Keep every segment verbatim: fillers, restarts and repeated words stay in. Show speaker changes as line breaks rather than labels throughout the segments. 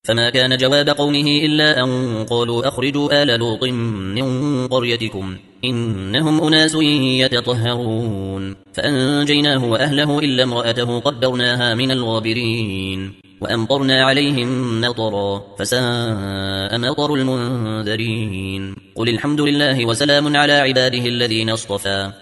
فما كان جواب قومه إلا أن قالوا أخرجوا آل لوط من قريتكم إنهم أناس يتطهرون فأنجيناه وأهله إلا امرأته قدرناها من الغابرين وأمطرنا عليهم مطرا فساء مطر المنذرين قل الحمد لله وسلام على عباده الذين اصطفى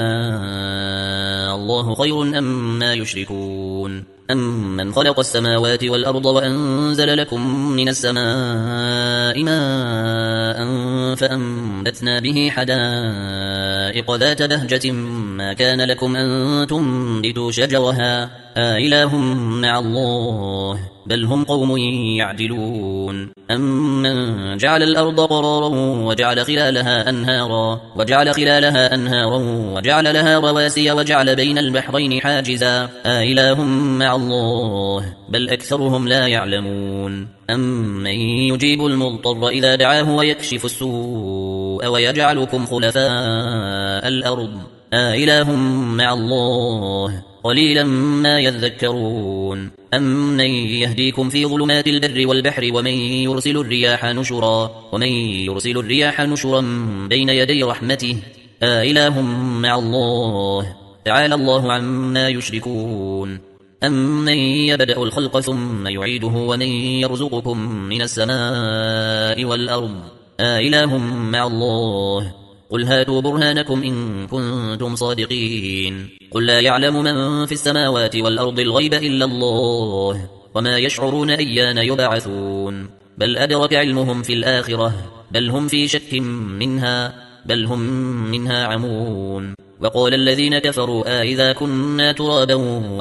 آه الله خير أما يشركون أمن خلق السماوات والأرض وأنزل لكم من السماء ماء فأنبتنا به حدائق ذات بهجة ما كان لكم أن تنبتوا شجرها آإله مع الله بل هم قوم يعدلون أمن جعل الأرض قرارا وجعل خلالها أنهارا وجعل خلالها أنهارا وجعل لها رواسي وجعل بين البحرين حاجزا آإله مع الله بل أكثرهم لا يعلمون أمن يجيب المضطر إذا دعاه ويكشف السوء ويجعلكم خلفاء الأرض آإله مع الله قليلا ما يذكرون أمن يهديكم في ظلمات البر والبحر ومن يرسل الرياح نشرا ومن يرسل الرياح نشرا بين يدي رحمته آإله مع الله تعالى الله عما يشركون أمن يبدأ الخلق ثم يعيده ومن يرزقكم من السماء والأرض آإله مع الله قل هاتوا برهانكم إن كنتم صادقين قل لا يعلم من في السماوات والأرض الغيب إلا الله وما يشعرون أيان يبعثون بل أدرك علمهم في الآخرة بل هم في شك منها بل هم منها عمون وقال الذين كفروا آئذا كنا ترابا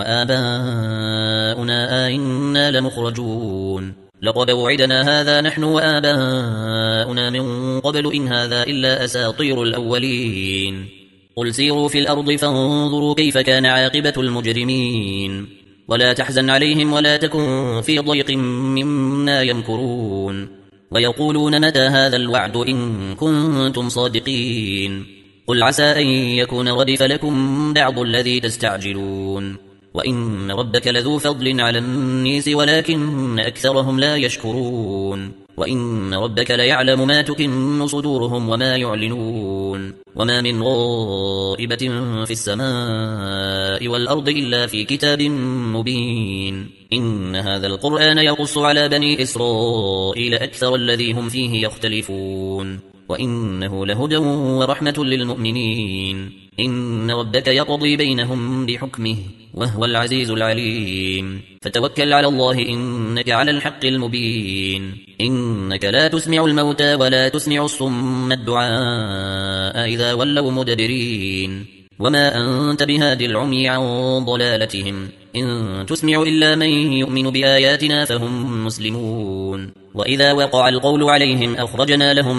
وآباؤنا آئنا لمخرجون لقد وعدنا هذا نحن وآباؤنا من قبل إن هذا إلا أساطير الأولين قل سيروا في الأرض فانظروا كيف كان عاقبة المجرمين ولا تحزن عليهم ولا تكن في ضيق مما يمكرون ويقولون متى هذا الوعد إن كنتم صادقين قل عسى أن يكون ردف لكم بعض الذي تستعجلون وإن ربك لذو فضل على الناس ولكن أكثرهم لا يشكرون وإن ربك ليعلم ما تكن صدورهم وما يعلنون وما من غائبة في السماء والأرض إلا في كتاب مبين إن هذا القرآن يقص على بني إسرائيل أكثر الذي هم فيه يختلفون وإنه لهدى ورحمة للمؤمنين إن ربك يقضي بينهم بحكمه وهو العزيز العليم فتوكل على الله إنك على الحق المبين إنك لا تسمع الموتى ولا تسمع الصم الدعاء إذا ولوا مدبرين وما أنت بهاد العمي عن ضلالتهم إن تسمع إلا من يؤمن بآياتنا فهم مسلمون وإذا وقع القول عليهم أخرجنا لهم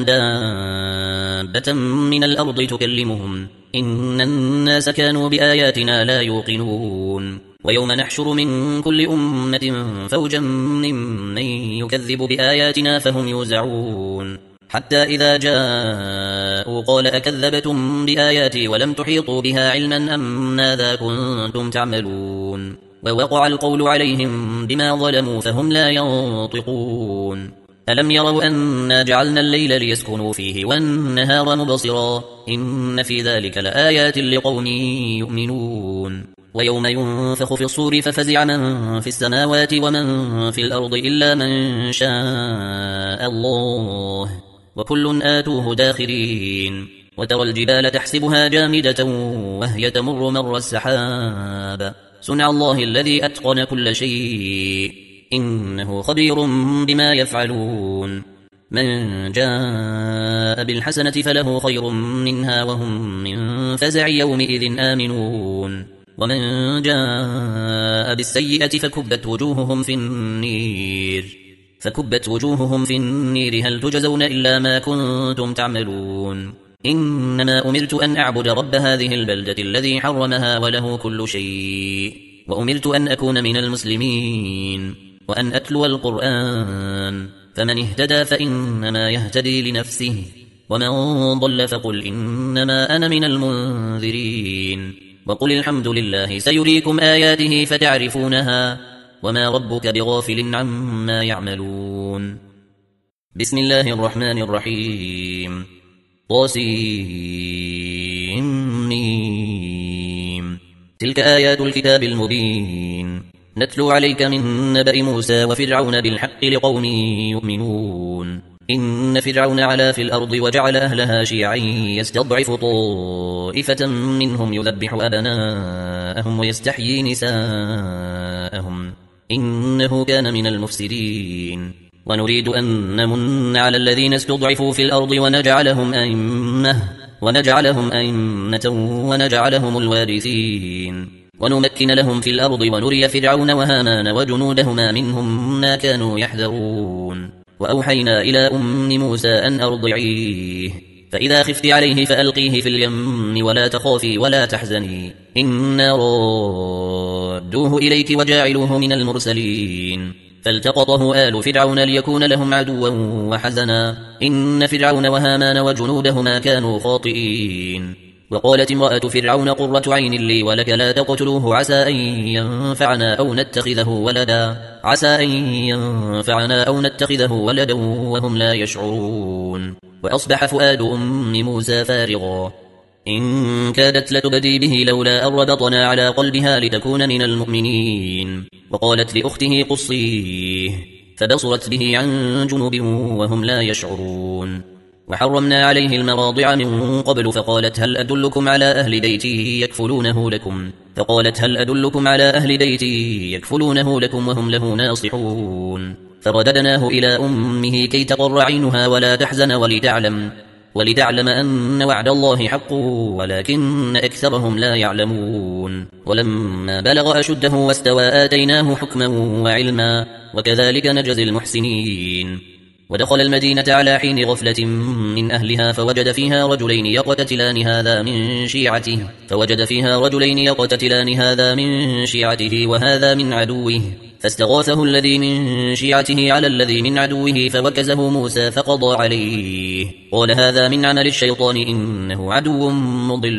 دابة من الأرض تكلمهم إن الناس كانوا بآياتنا لا يوقنون ويوم نحشر من كل أمة فوجا ممن يكذب بآياتنا فهم يوزعون حتى إذا جاءوا قال أكذبتم بآياتي ولم تحيطوا بها علما أم ماذا كنتم تعملون ووقع القول عليهم بما ظلموا فهم لا ينطقون ألم يروا أنا جعلنا الليل ليسكنوا فيه والنهار مبصرا إن في ذلك لآيات لقوم يؤمنون ويوم ينفخ في الصور ففزع من في السماوات ومن في الأرض إلا من شاء الله وكل آتوه داخرين وترى الجبال تحسبها جامدة وهي تمر مر السحاب صنع الله الذي أتقن كل شيء إنه خبير بما يفعلون من جاء بالحسنة فله خير منها وهم من فزع يومئذ آمنون ومن جاء بالسيئة فكبت وجوههم في النير فكبت وجوههم في النير هل تجزون إلا ما كنتم تعملون إنما أمرت أن أعبد رب هذه البلدة الذي حرمها وله كل شيء وأمرت أن أكون من المسلمين وأن أتلو القرآن فمن اهتدى فإنما يهتدي لنفسه ومن ضل فقل إنما أنا من المنذرين وقل الحمد لله سيريكم آياته فتعرفونها وما ربك بغافل عما يعملون. بسم الله الرحمن الرحيم. طاسيم. تلك آيات الكتاب المبين نتلو عليك من نبأ موسى وفرعون بالحق لقوم يؤمنون. إن فرعون علا في الأرض وجعل أهلها شيعا يستضعف طائفة منهم يذبح أبناءهم ويستحيي نساءهم إنه كان من المفسدين. ونريد أن نمن على الذين استضعفوا في الأرض ونجعلهم أئمة ونجعلهم أئمة ونجعلهم الوارثين ونمكن لهم في الأرض ونري فرعون وهامان وجنودهما منهم ما كانوا يحذرون. وأوحينا إلى أم موسى أن أرضعيه فإذا خفت عليه فألقيه في اليم ولا تخافي ولا تحزني إنا رادوه إليك وجاعلوه من المرسلين. فالتقطه آل فرعون ليكون لهم عدوا وحزنا إن فرعون وهامان وجنودهما كانوا خاطئين. وقالت امرأة فرعون قرة عين لي ولك لا تقتلوه عسى أن ينفعنا أو نتخذه ولدا عسى أن ينفعنا أو نتخذه ولدا وهم لا يشعرون. وأصبح فؤاد أم موسى فارغا إن كادت لتبدي به لولا أن ربطنا على قلبها لتكون من المؤمنين. وقالت لأخته قصيه فبصرت به عن جنوب وهم لا يشعرون. وحرمنا عليه المراضع من قبل فقالت هل أدلكم على أهل بيت يكفلونه لكم فقالت هل أدلكم على أهل بيت يكفلونه لكم وهم له ناصحون. فرددناه إلى أمه كي تقر عينها ولا تحزن ولتعلم ولتعلم أن وعد الله حق ولكن أكثرهم لا يعلمون. ولما بلغ أشده واستوى آتيناه حكما وعلما وكذلك نجزي المحسنين. ودخل المدينة على حين غفلة من أهلها فوجد فيها رجلين يقتتلان هذا من شيعته فوجد فيها رجلين يقتتلان هذا من شيعته وهذا من عدوه فاستغاثه الذي من شيعته على الذي من عدوه فوكزه موسى فقضى عليه قال هذا من عمل الشيطان إنه عدو مضل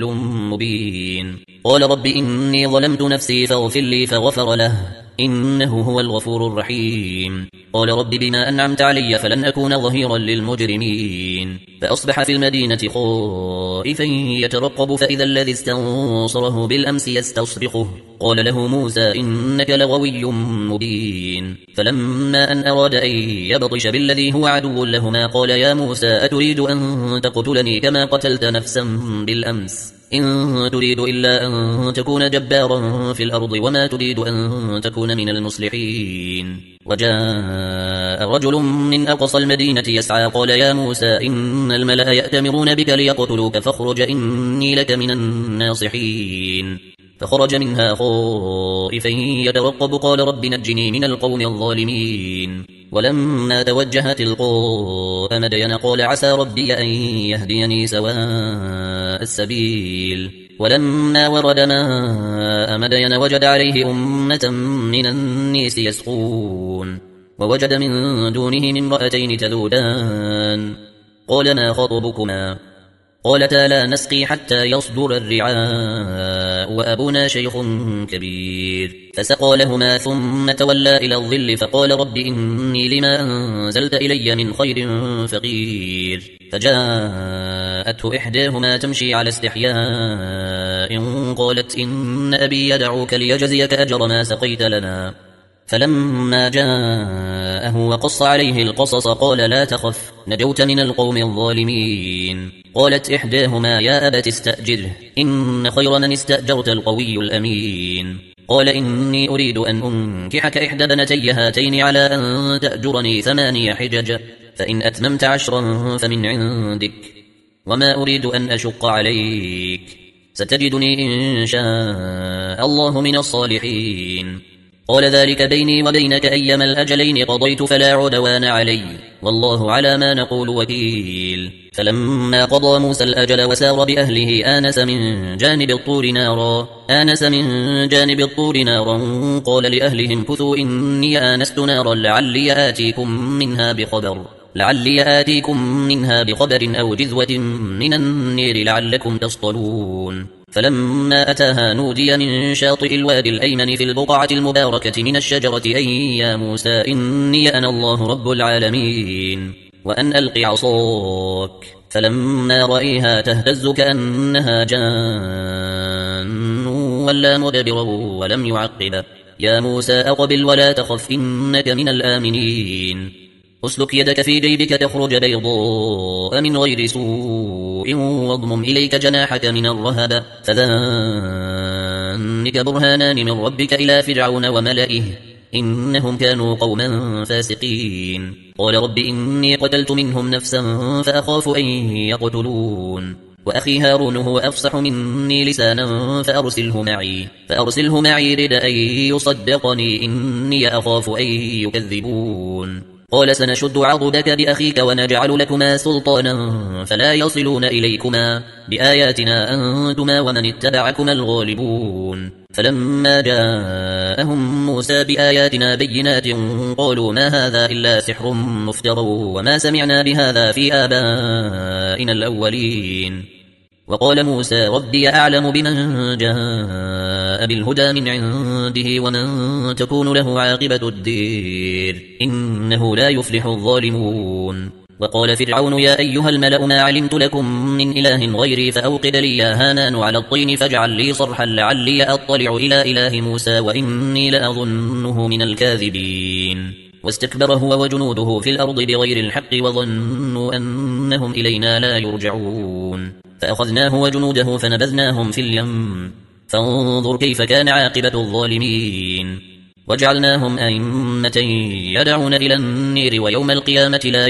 مبين. قال رب إني ظلمت نفسي فاغفر لي فغفر له إنه هو الغفور الرحيم. قال رب بما أنعمت علي فلن أكون ظهيرا للمجرمين. فأصبح في المدينة خائفا يترقب فإذا الذي استنصره بالأمس يستصرخه قال له موسى إنك لغوي مبين. فلما أن أراد أن يبطش بالذي هو عدو لهما قال يا موسى أتريد أن تقتلني كما قتلت نفسا بالأمس إن تريد إلا أن تكون جبارا في الأرض وما تريد أن تكون من المصلحين. وجاء رجل من أقصى المدينة يسعى قال يا موسى إن الملأ يأتمرون بك ليقتلوك فاخرج إني لك من الناصحين. فخرج منها خائفا يترقب قال رب نجني من القوم الظالمين. ولما توجه تلقاء مدين قال عسى ربي أن يهديني سواء السبيل. ولما ورد ماء مدين وجد عليه أمة من الناس يسقون ووجد من دونهم امرأتين تذودان قال ما خطبكما قالتا لا نسقي حتى يصدر الرعاء وأبونا شيخ كبير. فسقى لهما ثم تولى إلى الظل فقال رب إني لما أنزلت إلي من خير فقير. فجاءته إحداهما تمشي على استحياء قالت إن أبي يدعوك ليجزيك أجر ما سقيت لنا. فلما جاءه وقص عليه القصص قال لا تخف نجوت من القوم الظالمين. قالت إحداهما يا أبت استأجره إن خير من استأجرت القوي الأمين. قال إني أريد أن أنكحك إحدى بنتي هاتين على أن تأجرني ثماني حجج فإن أتممت عشرا فمن عندك وما أريد أن أشق عليك ستجدني إن شاء الله من الصالحين. قال ذلك بيني وبينك أيما الأجلين قضيت فلا عدوان علي والله على ما نقول وكيل. فلما قضى موسى الأجل وسار بأهله آنس من جانب الطور نارا آنس من جانب الطور نارا قال لأهلهم كثوا إني آنست نارا لعلي آتيكم منها بخبر لعلي آتيكم منها بخبر أو جذوة من النير لعلكم تصطلون. فلما أتاها نودي من شاطئ الوادي الأيمن في البقعة المباركة من الشجرة أي يا موسى إني أنا الله رب العالمين وأن ألق عصاك فلما رأيها تهتز كأنها جان ولا مدبرا ولم يعقب يا موسى أقبل ولا تخف إنك من الآمنين أسلك يدك في جيبك تخرج بيضاء من غير سوء واضمم إليك جناحك من الرهب فذلك برهانان من ربك إلى فرعون وملئه إنهم كانوا قوما فاسقين قال رب إني قتلت منهم نفسا فأخاف أن يقتلون وأخي هارون هو أفصح مني لسانا فأرسله معي فأرسله معي رد أن يصدقني إني أخاف أن يكذبون قال سنشد عضدك بأخيك ونجعل لكما سلطانا فلا يصلون إليكما بآياتنا أنتما ومن اتبعكما الغالبون فلما جاءهم موسى بآياتنا بينات قالوا ما هذا إلا سحر مفتر وما سمعنا بهذا في آبائنا الأولين وقال موسى ربي أعلم بمن جاء بالهدى من عنده ومن تكون له عاقبة الدير إنه لا يفلح الظالمون وقال فرعون يا أيها الملأ ما علمت لكم من إله غيري فأوقد لي يا هامان على الطين فاجعل لي صرحا لعلي أطلع إلى إله موسى وإني لأظنه من الكاذبين واستكبر هو وجنوده في الأرض بغير الحق وظنوا أنهم إلينا لا يرجعون فأخذناه وجنوده فنبذناهم في اليم فانظر كيف كان عاقبة الظالمين وجعلناهم أئمة يدعون إلى النير ويوم القيامة لا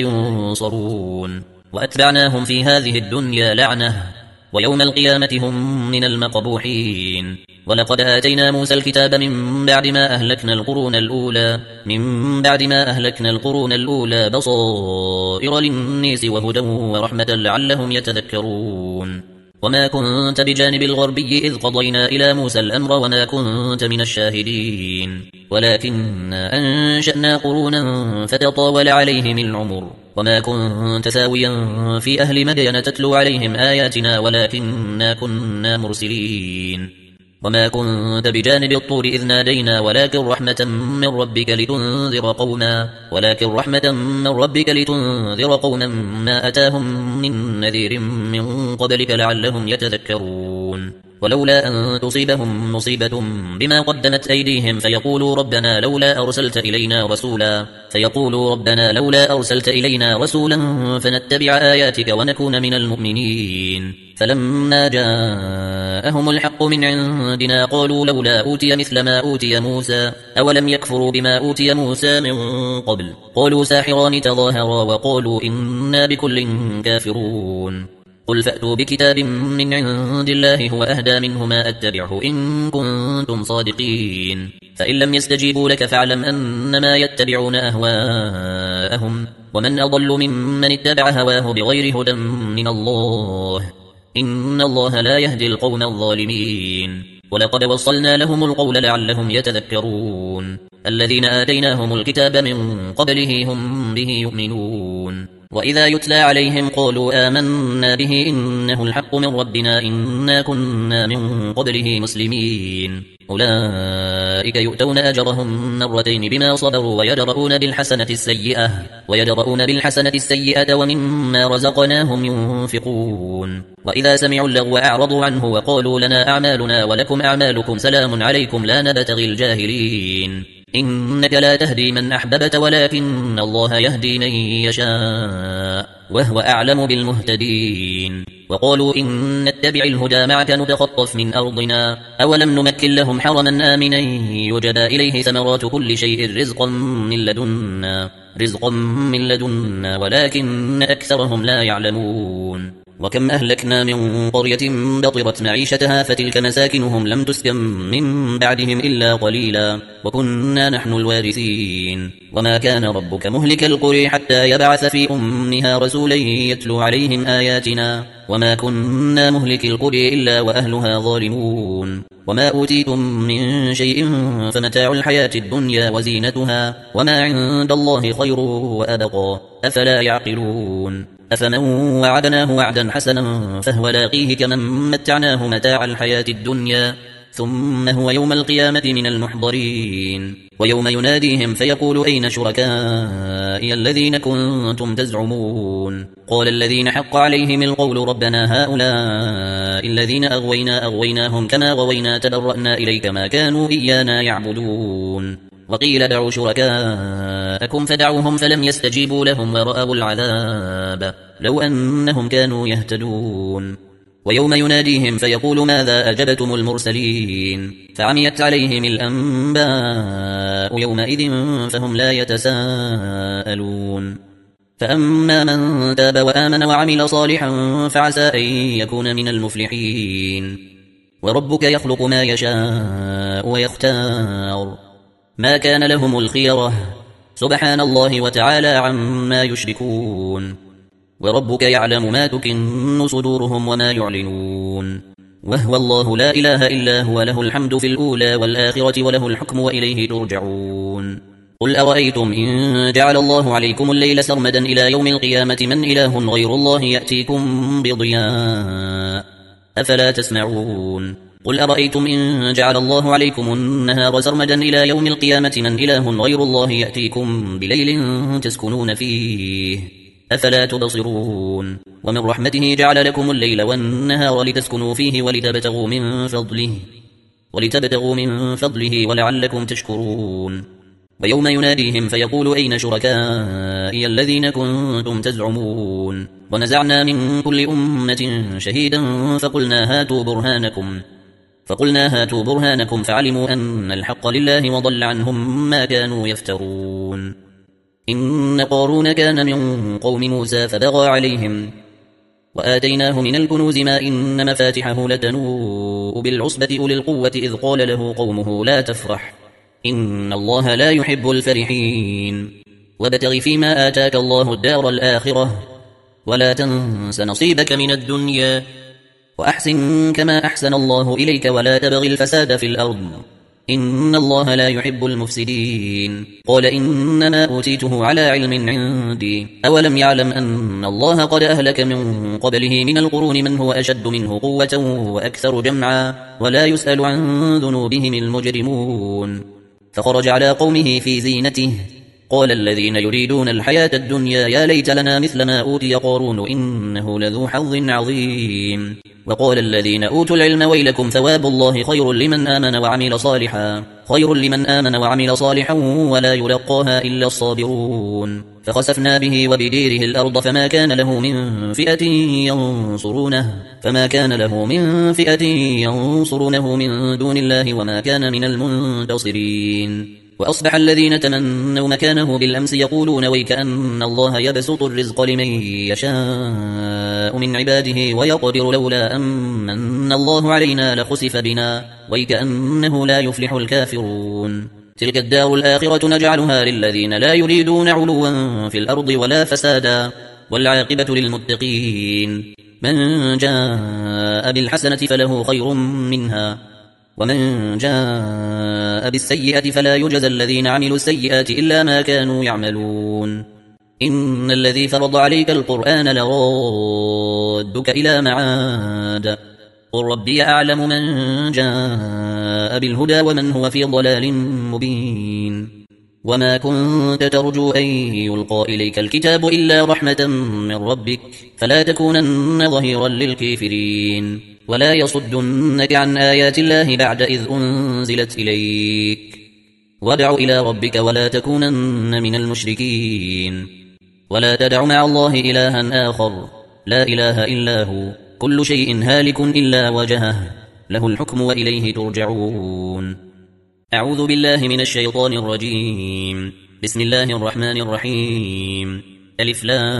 ينصرون وأتبعناهم في هذه الدنيا لعنة ويوم القيامة هم من المقبوحين ولقد آتينا موسى الكتاب من بعد ما أهلكنا القرون الأولى من بعد ما أهلكنا القرون الأولى بصائر للناس وهدى ورحمة لعلهم يتذكرون وما كنت بجانب الغربي إذ قضينا إلى موسى الأمر وما كنت من الشاهدين ولكن أنشأنا قرونا فتطاول عليهم العمر وما كنت ساويا في أهل مدين تتلو عليهم آياتنا ولكننا كنا مرسلين وما كنت بجانب الطور إذ نادينا ولكن رحمة من ربك لتنذر قوما ولكن رحمة من ربك لتنذر قوما ما أتاهم من نذير من قبلك لعلهم يتذكرون ولولا أن تصيبهم مصيبة بما قدمت أيديهم فيقولوا ربنا لولا أرسلت إلينا رسولا فيقولوا ربنا لولا أرسلت إلينا رسولا فنتبع آياتك ونكون من المؤمنين فلما جاءهم الحق من عندنا قالوا لولا أوتي مثل ما أوتي موسى أولم يكفروا بما أوتي موسى من قبل قالوا ساحران تظاهرا وقالوا إنا بكل كافرون قل فأتوا بكتاب من عند الله هو أهدى منهما أتبعه إن كنتم صادقين فإن لم يستجيبوا لك فاعلم أنما يتبعون أهواءهم ومن أضل ممن اتبع هواه بغير هدى من الله إن الله لا يهدي القوم الظالمين ولقد وصلنا لهم القول لعلهم يتذكرون الذين آتيناهم الكتاب من قبله هم به يؤمنون وإذا يتلى عليهم قالوا آمنا به إنه الحق من ربنا إنا كنا من قبله مسلمين أولئك يؤتون أجرهم مرتين بما صبروا ويدرؤون بالحسنة السيئة ويدرؤون بالحسنة السيئة ومما رزقناهم ينفقون وإذا سمعوا اللغو أعرضوا عنه وقالوا لنا أعمالنا ولكم أعمالكم سلام عليكم لا نبتغي الجاهلين إنك لا تهدي من أحببت ولكن الله يهدي من يشاء وهو أعلم بالمهتدين وقالوا إن نتبع الهدى معك نتخطف من أرضنا أولم نمكن لهم حرما آمنا يجبى إليه ثمرات كل شيء رزقا من لدنا رزقا من لدنا ولكن أكثرهم لا يعلمون وكم أهلكنا من قرية بطرت معيشتها فتلك مساكنهم لم تسكن من بعدهم إلا قليلا وكنا نحن الوارثين وما كان ربك مهلك القرى حتى يبعث في أمها رسولا يتلو عليهم آياتنا وما كنا مهلك القرى إلا وأهلها ظالمون وما أوتيتم من شيء فمتاع الحياة الدنيا وزينتها وما عند الله خير وأبقى أفلا يعقلون أفمن وعدناه وعدا حسنا فهو لاقيه كمن متعناه متاع الحياة الدنيا ثم هو يوم القيامة من المحضرين ويوم يناديهم فيقول أين شركائي الذين كنتم تزعمون قال الذين حق عليهم القول ربنا هؤلاء الذين أغوينا أغويناهم كما غوينا تبرأنا إليك ما كانوا إيانا يعبدون وقيل دعوا شركاءكم فدعوهم فلم يستجيبوا لهم ورأوا العذاب لو أنهم كانوا يهتدون ويوم يناديهم فيقول ماذا أجبتم المرسلين فعميت عليهم الأنباء يومئذ فهم لا يتساءلون فأما من تاب وآمن وعمل صالحا فعسى أن يكون من المفلحين وربك يخلق ما يشاء ويختار ما كان لهم الخيرة سبحان الله وتعالى عما يشركون وربك يعلم ما تكن صدورهم وما يعلنون وهو الله لا إله إلا هو له الحمد في الأولى والآخرة وله الحكم وإليه ترجعون قل أرأيتم إن جعل الله عليكم الليل سرمدا إلى يوم القيامة من إله غير الله يأتيكم بضياء أفلا تسمعون قل أرأيتم إن جعل الله عليكم النهار سرمدا إلى يوم القيامة من إله غير الله يأتيكم بليل تسكنون فيه أفلا تبصرون ومن رحمته جعل لكم الليل والنهار لتسكنوا فيه ولتبتغوا من فضله ولتبتغوا من فضله ولعلكم تشكرون ويوم يناديهم فيقول أين شركائي الذين كنتم تزعمون ونزعنا من كل أمة شهيدا فقلنا هاتوا برهانكم فقلنا هاتوا برهانكم فعلموا أن الحق لله وضل عنهم ما كانوا يفترون إن قارون كان من قوم موسى فبغى عليهم وآتيناه من الكنوز ما إن مفاتحه لتنوء بالعصبة أولي القوة إذ قال له قومه لا تفرح إن الله لا يحب الفرحين وابتغ فيما آتاك الله الدار الآخرة ولا تنس نصيبك من الدنيا وأحسن كما أحسن الله إليك ولا تبغ الفساد في الأرض إن الله لا يحب المفسدين قال إنما أوتيته على علم عندي أولم يعلم أن الله قد أهلك من قبله من القرون من هو أشد منه قوة وأكثر جمعا ولا يسأل عن ذنوبهم المجرمون فخرج على قومه في زينته قال الذين يريدون الحياة الدنيا يا ليت لنا مثل ما أوتي قارون إنه لذو حظ عظيم وقال الذين أوتوا العلم ويلكم ثواب الله خير لمن آمن وعمل صالحا خير لمن آمن وعمل صالحا ولا يلقاها إلا الصابرون فخسفنا به وبديره الأرض فما كان له من فئة ينصرونه فما كان له من فئة ينصرونه من دون الله وما كان من المنتصرين وأصبح الذين تمنوا مكانه بالأمس يقولون ويكأن الله يبسط الرزق لمن يشاء من عباده ويقدر لولا أمن الله علينا لخسف بنا ويكأنه لا يفلح الكافرون تلك الدار الآخرة نجعلها للذين لا يريدون علوا في الأرض ولا فسادا والعاقبة للمتقين من جاء بالحسنة فله خير منها ومن جاء بالسيئة فلا يجزى الذين عملوا السيئات إلا ما كانوا يعملون إن الذي فرض عليك القرآن لرادك إلى معاد قل ربي أعلم من جاء بالهدى ومن هو في ضلال مبين وما كنت ترجو أن يلقى إليك الكتاب إلا رحمة من ربك فلا تكونن ظهيرا للكافرين ولا يصدنك عن آيات الله بعد إذ أنزلت إليك وادع إلى ربك ولا تكونن من المشركين ولا تدع مع الله إلها آخر لا إله إلا هو كل شيء هالك إلا وجهه له الحكم وإليه ترجعون أعوذ بالله من الشيطان الرجيم بسم الله الرحمن الرحيم ألف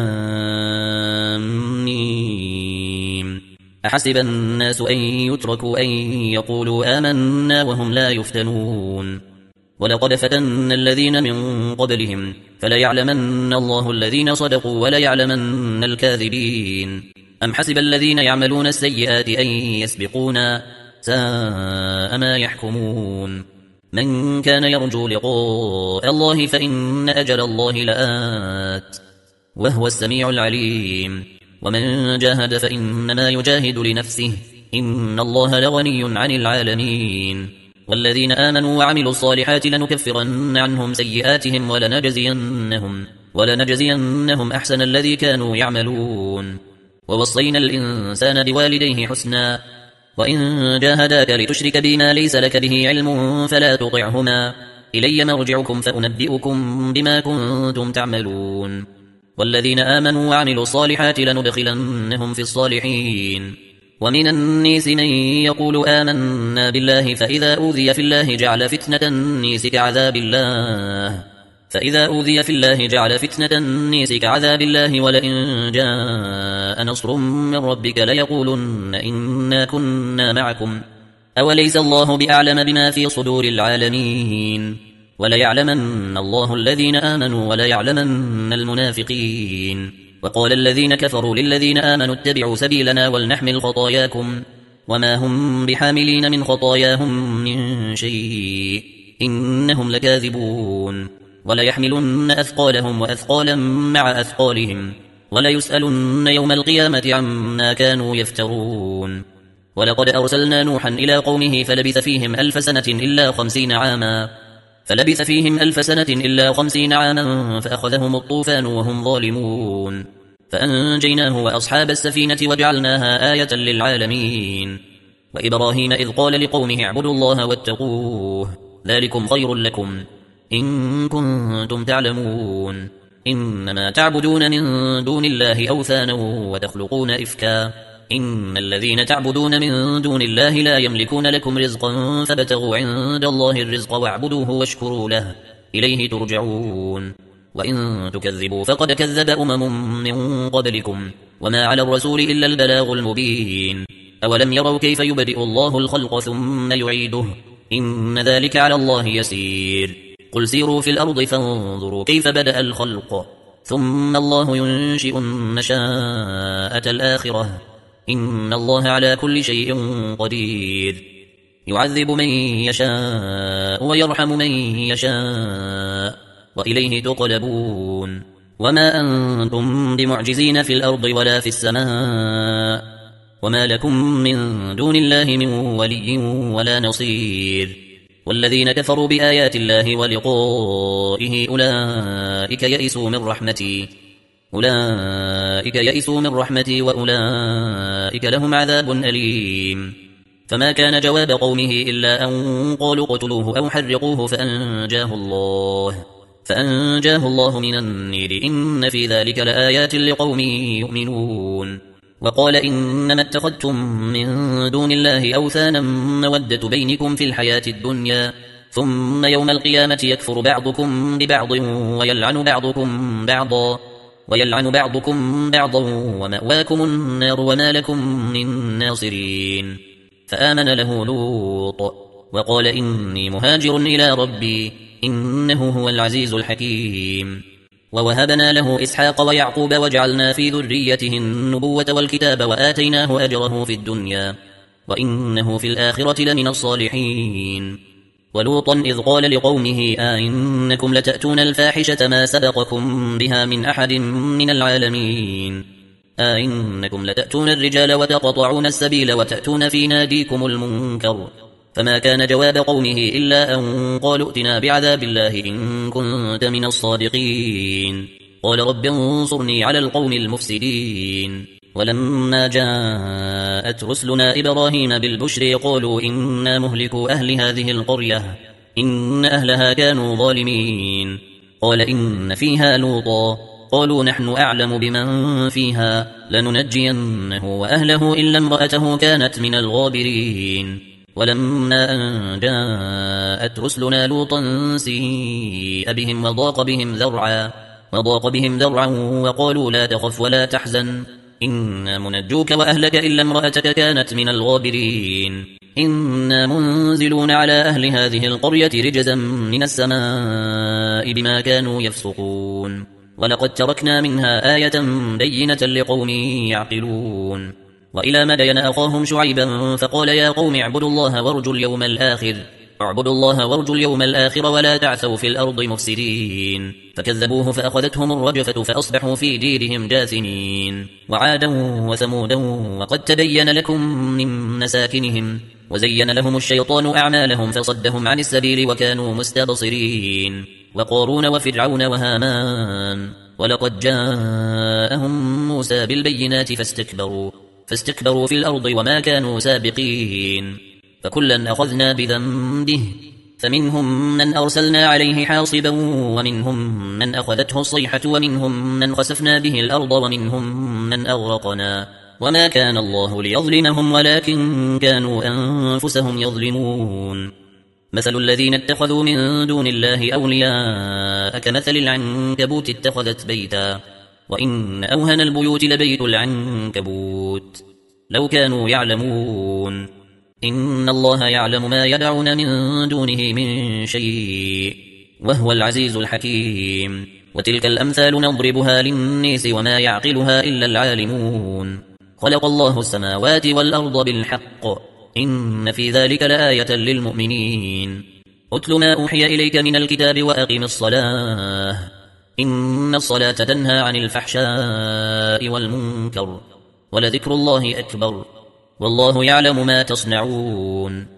لام ميم أحسب الناس أن يتركوا أن يقولوا آمنا وهم لا يفتنون ولقد فتنا الذين من قبلهم فليعلمن الله الذين صدقوا وليعلمن الكاذبين أم حسب الذين يعملون السيئات أن يسبقونا ساء ما يحكمون من كان يرجو لقاء الله فإن أجل الله لآت وهو السميع العليم. ومن جاهد فإنما يجاهد لنفسه، إن الله لغني عن العالمين. والذين آمنوا وعملوا الصالحات لنكفرن عنهم سيئاتهم ولنجزينهم, ولنجزينهم أحسن الذي كانوا يعملون. ووصينا الإنسان بوالديه حسنا، وإن جاهداك لتشرك بما ليس لك به علم فلا تطعهما، إلي مرجعكم فأنبئكم بما كنتم تعملون. والذين آمنوا وعملوا الصالحات لندخلنهم في الصالحين. ومن الناس من يقول آمنا بالله فإذا أوذي في الله جعل فتنة الناس كعذاب الله فإذا أوذي في الله جعل فتنة الناس كعذاب الله ولئن جاء نصر من ربك ليقولن إنا كنا معكم أوليس الله بأعلم بما في صدور العالمين. وليعلمن الله الذين آمنوا وليعلمن المنافقين. وقال الذين كفروا للذين آمنوا اتبعوا سبيلنا ولنحمل خطاياكم وما هم بحاملين من خطاياهم من شيء إنهم لكاذبون. وليحملن أثقالهم وأثقالا مع أثقالهم وليسألن يوم القيامة عما كانوا يفترون. ولقد أرسلنا نوحا إلى قومه فلبث فيهم ألف سنة إلا خمسين عاما فلبث فيهم ألف سنة إلا خمسين عاما فأخذهم الطوفان وهم ظالمون فأنجيناه وأصحاب السفينة وجعلناها آية للعالمين. وإبراهيم إذ قال لقومه اعبدوا الله واتقوه ذلكم خير لكم إن كنتم تعلمون. إنما تعبدون من دون الله أوثانا وتخلقون إفكا إن الذين تعبدون من دون الله لا يملكون لكم رزقا فابتغوا عند الله الرزق واعبدوه واشكروا له إليه ترجعون. وإن تكذبوا فقد كذب أمم من قبلكم وما على الرسول إلا البلاغ المبين. أولم يروا كيف يبدئ الله الخلق ثم يعيده إن ذلك على الله يسير. قل سيروا في الأرض فانظروا كيف بدأ الخلق ثم الله ينشئ النشاءة الآخرة إن الله على كل شيء قدير. يعذب من يشاء ويرحم من يشاء وإليه تقلبون. وما أنتم بمعجزين في الأرض ولا في السماء وما لكم من دون الله من ولي ولا نصير. والذين كفروا بآيات الله ولقائه أولئك يئسوا من رحمتي أولئك يئسوا من رحمتي وأولئك لهم عذاب أليم. فما كان جواب قومه إلا أن قالوا اقتلوه أو حرقوه فأنجاه الله فأنجاه الله من النير إن في ذلك لآيات لقوم يؤمنون. وقال إنما اتخذتم من دون الله أوثانا مودة بينكم في الحياة الدنيا ثم يوم القيامة يكفر بعضكم ببعض ويلعن بعضكم بعضا ويلعن بعضكم بعضا ومأواكم النار وما لكم من ناصرين. فآمن له لوط وقال إني مهاجر إلى ربي إنه هو العزيز الحكيم. ووهبنا له إسحاق ويعقوب وجعلنا في ذريته النبوة والكتاب وآتيناه أجره في الدنيا وإنه في الآخرة لمن الصالحين. ولوطا إذ قال لقومه أئنكم لتأتون الفاحشة ما سبقكم بها من أحد من العالمين أئنكم لتأتون الرجال وتقطعون السبيل وتأتون في ناديكم المنكر. فما كان جواب قومه إلا أن قالوا ائتنا بعذاب الله إن كنت من الصادقين. قال رب انصرني على القوم المفسدين. ولما جاءت رسلنا إبراهيم بالبشر قالوا إنا مهلكوا أهل هذه القرية إن أهلها كانوا ظالمين. قال إن فيها لوطا قالوا نحن أعلم بمن فيها لننجينه وأهله إلا امرأته كانت من الغابرين. ولما أن جاءت رسلنا لوطا سيء بهم وضاق بهم ذرعا وضاق بهم ذرعا وقالوا لا تخف ولا تحزن إنا منجوك وأهلك إلا امرأتك كانت من الغابرين. إنا منزلون على أهل هذه القرية رجزا من السماء بما كانوا يفسقون. ولقد تركنا منها آية بينة لقوم يعقلون. وإلى مدين أخاهم شعيبا فقال يا قوم اعبدوا الله وارجوا اليوم الآخر اعبدوا الله وارجوا اليوم الآخر ولا تعثوا في الأرض مفسدين فكذبوه فأخذتهم الرجفة فأصبحوا في ديرهم جاثمين وعادا وثمودا وقد تبين لكم من مساكنهم وزين لهم الشيطان أعمالهم فصدهم عن السبيل وكانوا مستبصرين وقارون وفرعون وهامان ولقد جاءهم موسى بالبينات فاستكبروا فاستكبروا في الأرض وما كانوا سابقين فكلا أخذنا بذنبه فمنهم من أرسلنا عليه حاصبا ومنهم من أخذته الصيحة ومنهم من خسفنا به الأرض ومنهم من أغرقنا وما كان الله ليظلمهم ولكن كانوا أنفسهم يظلمون مثل الذين اتخذوا من دون الله أولياء كمثل العنكبوت اتخذت بيتا وإن أوهن البيوت لبيت العنكبوت لو كانوا يعلمون إن الله يعلم ما يدعون من دونه من شيء وهو العزيز الحكيم وتلك الأمثال نضربها للناس وما يعقلها إلا العالمون خلق الله السماوات والأرض بالحق إن في ذلك لآية للمؤمنين أتل ما أوحي إليك من الكتاب وأقم الصلاة إن الصلاة تنهى عن الفحشاء والمنكر ولذكر الله أكبر والله يعلم ما تصنعون